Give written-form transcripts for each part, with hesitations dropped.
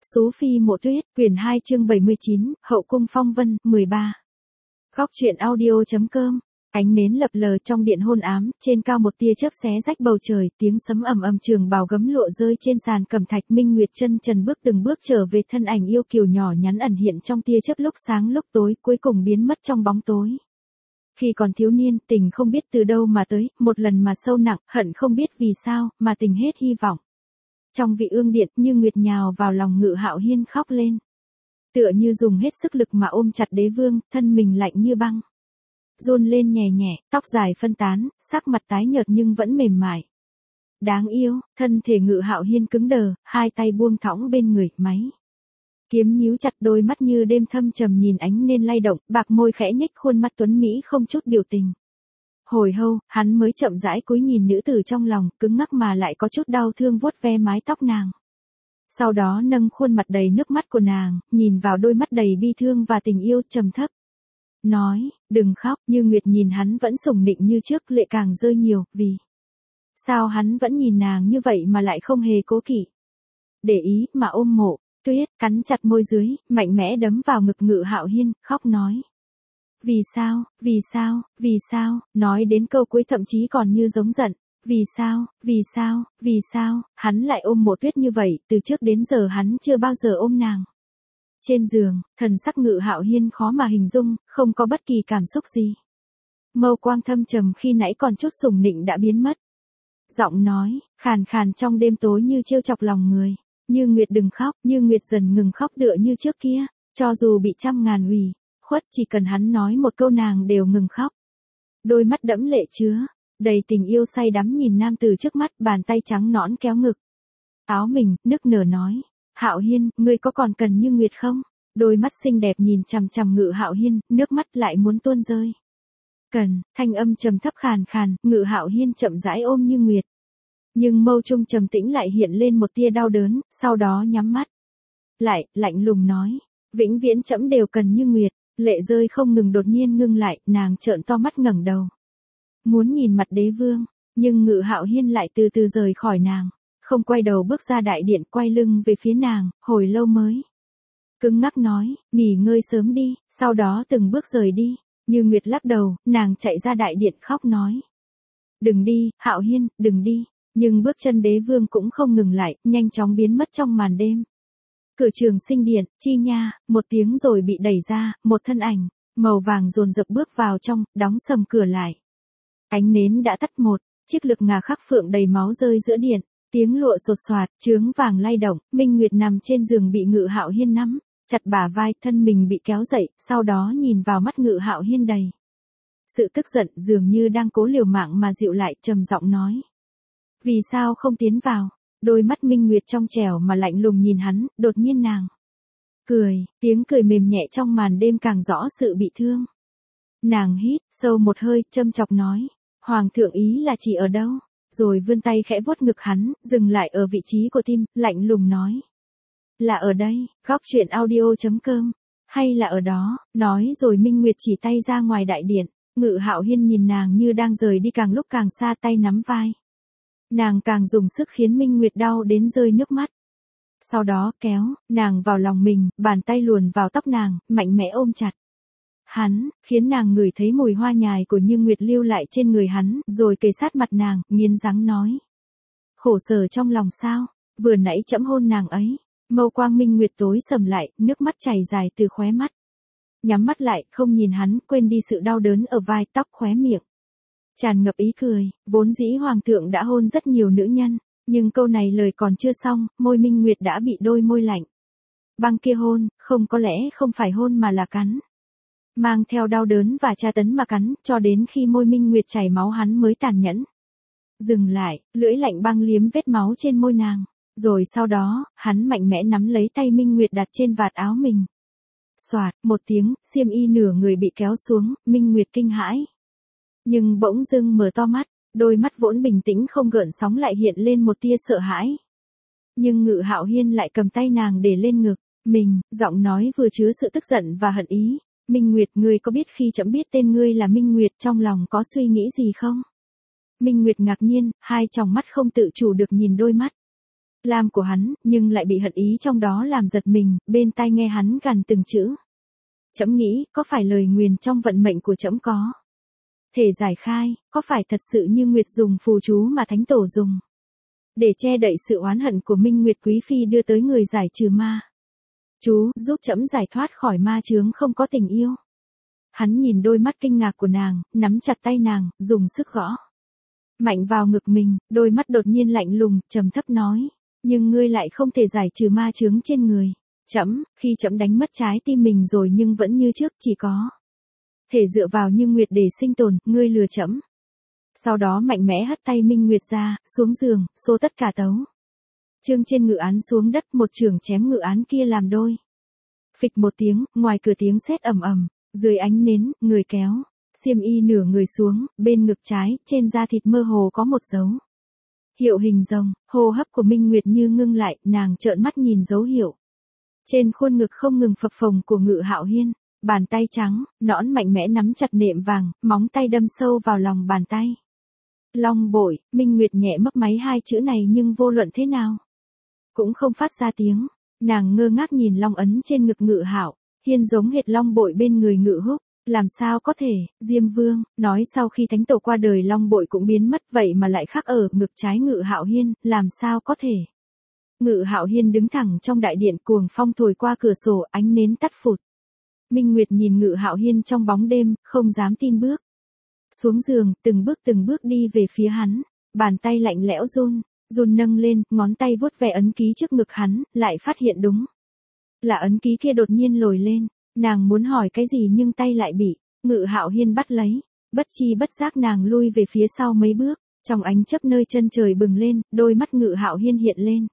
Sú Phi Mộ Tuyết, quyển 2 chương 79, Hậu cung phong vân, 13. Góc truyện audio.com. Ánh nến lập lờ trong điện hôn ám, trên cao một tia chớp xé rách bầu trời, tiếng sấm ầm ầm, trường bào gấm lụa rơi trên sàn cẩm thạch. Minh Nguyệt chân trần bước từng bước trở về, thân ảnh yêu kiều nhỏ nhắn ẩn hiện trong tia chớp, lúc sáng lúc tối, cuối cùng biến mất trong bóng tối. Khi còn thiếu niên, tình không biết từ đâu mà tới, một lần mà sâu nặng, hận không biết vì sao, mà tình hết hy vọng. Trong vị ương điện, Như Nguyệt nhào vào lòng Ngự Hạo Hiên khóc lên. Tựa như dùng hết sức lực mà ôm chặt đế vương, thân mình lạnh như băng. Run lên nhẹ nhẹ, tóc dài phân tán, sắc mặt tái nhợt nhưng vẫn mềm mại. Đáng yêu, thân thể Ngự Hạo Hiên cứng đờ, hai tay buông thõng bên người, máy kiếm nhíu chặt, đôi mắt như đêm thâm trầm nhìn ánh nên lay động, bạc môi khẽ nhếch, khuôn mặt tuấn mỹ không chút biểu tình. Hồi hâu, hắn mới chậm rãi cúi nhìn nữ tử trong lòng, cứng ngắc mà lại có chút đau thương vuốt ve mái tóc nàng. Sau đó nâng khuôn mặt đầy nước mắt của nàng, nhìn vào đôi mắt đầy bi thương và tình yêu, trầm thấp nói, đừng khóc. Như Nguyệt nhìn hắn vẫn sủng nịnh như trước, lệ càng rơi nhiều, vì sao hắn vẫn nhìn nàng như vậy mà lại không hề cố kỵ để ý, mà ôm Mộ Tuyết, cắn chặt môi dưới, mạnh mẽ đấm vào ngực Ngự Hạo Hiên, khóc nói. Vì sao, nói đến câu cuối thậm chí còn như giống giận. Vì sao, hắn lại ôm Mộ Tuyết như vậy, từ trước đến giờ hắn chưa bao giờ ôm nàng. Trên giường, thần sắc Ngự Hạo Hiên khó mà hình dung, không có bất kỳ cảm xúc gì. Mâu quang thâm trầm khi nãy còn chút sủng nịnh đã biến mất. Giọng nói, khàn khàn trong đêm tối như trêu chọc lòng người. Như Nguyệt đừng khóc. Như Nguyệt dần ngừng khóc, tựa như trước kia, cho dù bị trăm ngàn ủy khuất, chỉ cần hắn nói một câu nàng đều ngừng khóc. Đôi mắt đẫm lệ chứa đầy tình yêu say đắm nhìn nam tử trước mắt, bàn tay trắng nõn kéo ngực áo mình, nức nở nói, Hạo Hiên, ngươi có còn cần Như Nguyệt không? Đôi mắt xinh đẹp nhìn chằm chằm Ngự Hạo Hiên, nước mắt lại muốn tuôn rơi. Cần, thanh âm trầm thấp khàn khàn, Ngự Hạo Hiên chậm rãi ôm Như Nguyệt. Nhưng mâu trung trầm tĩnh lại hiện lên một tia đau đớn, sau đó nhắm mắt lại, lạnh lùng nói, vĩnh viễn trẫm đều cần Như Nguyệt. Lệ rơi không ngừng, đột nhiên ngưng lại, nàng trợn to mắt ngẩng đầu. Muốn nhìn mặt đế vương, nhưng Ngự Hạo Hiên lại từ từ rời khỏi nàng, không quay đầu bước ra đại điện, quay lưng về phía nàng, hồi lâu mới cứng ngắc nói, nghỉ ngơi sớm đi, sau đó từng bước rời đi. Như Nguyệt lắc đầu, nàng chạy ra đại điện khóc nói. Đừng đi, Hạo Hiên, đừng đi. Nhưng bước chân đế vương cũng không ngừng lại, nhanh chóng biến mất trong màn đêm. Cửa Trường Sinh điện, chi nha, một tiếng rồi bị đẩy ra, một thân ảnh màu vàng dồn dập bước vào trong, đóng sầm cửa lại. Ánh nến đã tắt, một chiếc lược ngà khắc phượng đầy máu rơi giữa điện, tiếng lụa sột soạt, chướng vàng lay động. Minh Nguyệt nằm trên giường bị Ngự Hạo Hiên nắm chặt bả vai, thân mình bị kéo dậy, sau đó nhìn vào mắt Ngự Hạo Hiên đầy sự tức giận, dường như đang cố liều mạng mà dịu lại, trầm giọng nói. Vì sao không tiến vào? Đôi mắt Minh Nguyệt trong trẻo mà lạnh lùng nhìn hắn, đột nhiên nàng cười, tiếng cười mềm nhẹ trong màn đêm càng rõ sự bị thương. Nàng hít sâu một hơi, châm chọc nói, Hoàng thượng ý là chỉ ở đâu? Rồi vươn tay khẽ vuốt ngực hắn, dừng lại ở vị trí của tim, lạnh lùng nói. Là ở đây, góc truyện audio.com, hay là ở đó? Nói rồi Minh Nguyệt chỉ tay ra ngoài đại điện. Ngự Hạo Hiên nhìn nàng như đang rời đi, càng lúc càng xa, tay nắm vai nàng càng dùng sức khiến Minh Nguyệt đau đến rơi nước mắt. Sau đó kéo nàng vào lòng mình, bàn tay luồn vào tóc nàng, mạnh mẽ ôm chặt hắn, khiến nàng ngửi thấy mùi hoa nhài của Như Nguyệt lưu lại trên người hắn, rồi kề sát mặt nàng, nghiến răng nói. Khổ sở trong lòng sao? Vừa nãy trẫm hôn nàng ấy. Mâu quang Minh Nguyệt tối sầm lại, nước mắt chảy dài từ khóe mắt. Nhắm mắt lại, không nhìn hắn, quên đi sự đau đớn ở vai, tóc, khóe miệng tràn ngập ý cười. Vốn dĩ Hoàng thượng đã hôn rất nhiều nữ nhân, nhưng câu này lời còn chưa xong, môi Minh Nguyệt đã bị đôi môi lạnh băng kia hôn, không, có lẽ không phải hôn mà là cắn. Mang theo đau đớn và tra tấn mà cắn, cho đến khi môi Minh Nguyệt chảy máu hắn mới tàn nhẫn dừng lại, lưỡi lạnh băng liếm vết máu trên môi nàng. Rồi sau đó, hắn mạnh mẽ nắm lấy tay Minh Nguyệt đặt trên vạt áo mình. Xoạt, một tiếng, xiêm y nửa người bị kéo xuống, Minh Nguyệt kinh hãi. Nhưng bỗng dưng mở to mắt, đôi mắt vốn bình tĩnh không gợn sóng lại hiện lên một tia sợ hãi. Nhưng Ngự Hạo Hiên lại cầm tay nàng để lên ngực mình, giọng nói vừa chứa sự tức giận và hận ý. Minh Nguyệt, ngươi có biết khi trẫm biết tên ngươi là Minh Nguyệt, trong lòng có suy nghĩ gì không? Minh Nguyệt ngạc nhiên, hai tròng mắt không tự chủ được nhìn đôi mắt lam của hắn, nhưng lại bị hận ý trong đó làm giật mình, bên tai nghe hắn gằn từng chữ. Trẫm nghĩ, có phải lời nguyền trong vận mệnh của trẫm có thể giải khai, có phải thật sự như Nguyệt dùng phù chú mà thánh tổ dùng để che đậy sự oán hận của Minh Nguyệt quý phi đưa tới người giải trừ ma. Chú, giúp trẫm giải thoát khỏi ma chướng không có tình yêu. Hắn nhìn đôi mắt kinh ngạc của nàng, nắm chặt tay nàng, dùng sức gõ mạnh vào ngực mình, đôi mắt đột nhiên lạnh lùng, trầm thấp nói, nhưng ngươi lại không thể giải trừ ma chướng trên người. Trẫm, khi trẫm đánh mất trái tim mình rồi nhưng vẫn như trước, chỉ có thể dựa vào Như Nguyệt để sinh tồn, ngươi lừa trẫm. Sau đó mạnh mẽ hất tay Minh Nguyệt ra, xuống giường, xô tất cả tấu chương trên ngự án xuống đất, một chưởng chém ngự án kia làm đôi. Phịch một tiếng, ngoài cửa tiếng sét ầm ầm, dưới ánh nến, người kéo xiêm y nửa người xuống, bên ngực trái, trên da thịt mơ hồ có một dấu hiệu hình rồng. Hô hấp của Minh Nguyệt như ngưng lại, nàng trợn mắt nhìn dấu hiệu trên khuôn ngực không ngừng phập phồng của Ngự Hạo Hiên. Bàn tay trắng, nõn mạnh mẽ nắm chặt nệm vàng, móng tay đâm sâu vào lòng bàn tay. Long bội, Minh Nguyệt nhẹ mấp máy hai chữ này nhưng vô luận thế nào cũng không phát ra tiếng. Nàng ngơ ngác nhìn long ấn trên ngực Ngự Hạo Hiên giống hệt long bội bên người Ngự Húc. Làm sao có thể, Diêm Vương, nói sau khi thánh tổ qua đời long bội cũng biến mất, vậy mà lại khắc ở ngực trái Ngự Hạo Hiên, làm sao có thể. Ngự Hạo Hiên đứng thẳng trong đại điện, cuồng phong thổi qua cửa sổ, ánh nến tắt phụt. Minh Nguyệt nhìn Ngự Hạo Hiên trong bóng đêm, không dám tin bước xuống giường, từng bước đi về phía hắn, bàn tay lạnh lẽo run nâng lên, ngón tay vuốt ve ấn ký trước ngực hắn, lại phát hiện đúng là ấn ký kia đột nhiên lồi lên. Nàng muốn hỏi cái gì nhưng tay lại bị Ngự Hạo Hiên bắt lấy, bất chi bất giác nàng lui về phía sau mấy bước, trong ánh chớp nơi chân trời bừng lên, đôi mắt Ngự Hạo Hiên hiện lên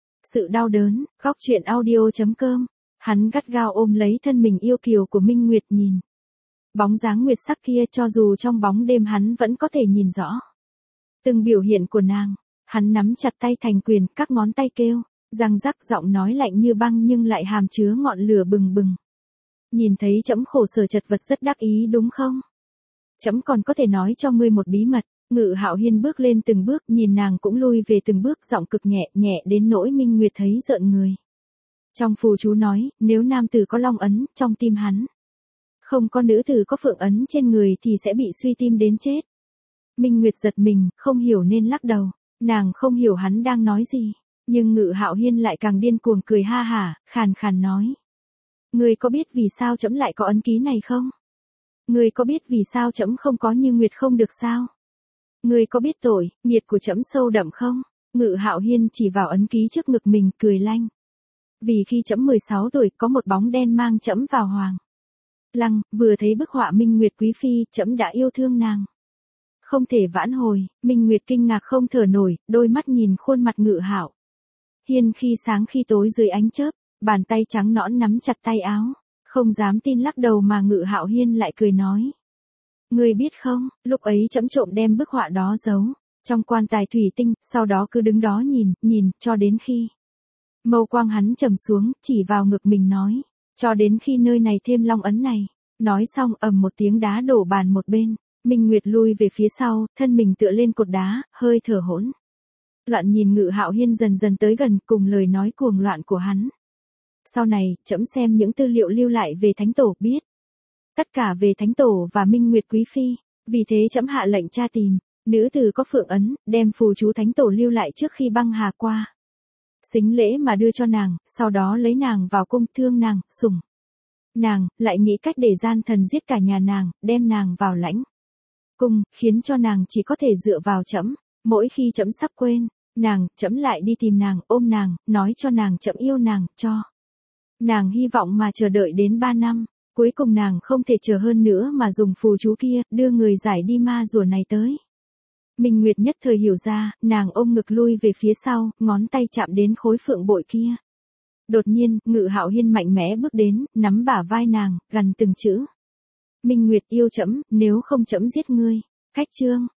sự đau đớn. Góc truyện audio.com. Hắn gắt gao ôm lấy thân mình yêu kiều của Minh Nguyệt, nhìn bóng dáng nguyệt sắc kia, cho dù trong bóng đêm hắn vẫn có thể nhìn rõ từng biểu hiện của nàng. Hắn nắm chặt tay thành quyền, các ngón tay kêu răng rắc, giọng nói lạnh như băng nhưng lại hàm chứa ngọn lửa bừng bừng. Nhìn thấy trẫm khổ sở chật vật rất đắc ý đúng không? Trẫm còn có thể nói cho ngươi một bí mật. Ngự Hạo Hiên bước lên từng bước, nhìn nàng cũng lui về từng bước, giọng cực nhẹ đến nỗi Minh Nguyệt thấy rợn người. Trong phù chú nói, nếu nam tử có long ấn trong tim hắn, không có nữ tử có phượng ấn trên người thì sẽ bị suy tim đến chết. Minh Nguyệt giật mình, không hiểu nên lắc đầu. Nàng không hiểu hắn đang nói gì, nhưng Ngự Hạo Hiên lại càng điên cuồng cười ha hả, khàn khàn nói. Ngươi có biết vì sao trẫm lại có ấn ký này không? Ngươi có biết vì sao trẫm không có Như Nguyệt không được sao? Ngươi có biết tội nghiệt của trẫm sâu đậm không? Ngự Hạo Hiên chỉ vào ấn ký trước ngực mình, cười lanh. Vì khi trẫm 16 tuổi, có một bóng đen mang trẫm vào Hoàng Lăng, vừa thấy bức họa Minh Nguyệt quý phi, trẫm đã yêu thương nàng, không thể vãn hồi. Minh Nguyệt kinh ngạc không thở nổi, đôi mắt nhìn khuôn mặt Ngự Hạo Hiên khi sáng khi tối dưới ánh chớp, bàn tay trắng nõn nắm chặt tay áo, không dám tin lắc đầu, mà Ngự Hạo Hiên lại cười nói. Ngươi biết không, lúc ấy trẫm trộm đem bức họa đó giấu trong quan tài thủy tinh, sau đó cứ đứng đó nhìn, cho đến khi mâu quang hắn trầm xuống, chỉ vào ngực mình nói, cho đến khi nơi này thêm long ấn này. Nói xong, ầm một tiếng đá đổ bàn một bên. Minh Nguyệt lui về phía sau, thân mình tựa lên cột đá, hơi thở hỗn loạn nhìn Ngự Hạo Hiên dần dần tới gần, cùng lời nói cuồng loạn của hắn. Sau này, trẫm xem những tư liệu lưu lại về thánh tổ, biết tất cả về thánh tổ và Minh Nguyệt quý phi, vì thế trẫm hạ lệnh tra tìm nữ tử có phượng ấn, đem phù chú thánh tổ lưu lại trước khi băng hà qua sính lễ mà đưa cho nàng, sau đó lấy nàng vào cung, thương nàng, sủng nàng, lại nghĩ cách để gian thần giết cả nhà nàng, đem nàng vào lãnh cung, khiến cho nàng chỉ có thể dựa vào trẫm. Mỗi khi trẫm sắp quên nàng, trẫm lại đi tìm nàng, ôm nàng, nói cho nàng trẫm yêu nàng, cho nàng hy vọng, mà chờ đợi đến 3 năm, cuối cùng nàng không thể chờ hơn nữa mà dùng phù chú kia, đưa người giải đi ma rùa này tới. Minh Nguyệt nhất thời hiểu ra, nàng ôm ngực lui về phía sau, ngón tay chạm đến khối phượng bội kia. Đột nhiên, Ngự Hạo Hiên mạnh mẽ bước đến, nắm bả vai nàng, gằn từng chữ. Minh Nguyệt yêu trẫm, nếu không trẫm giết ngươi. Cách chương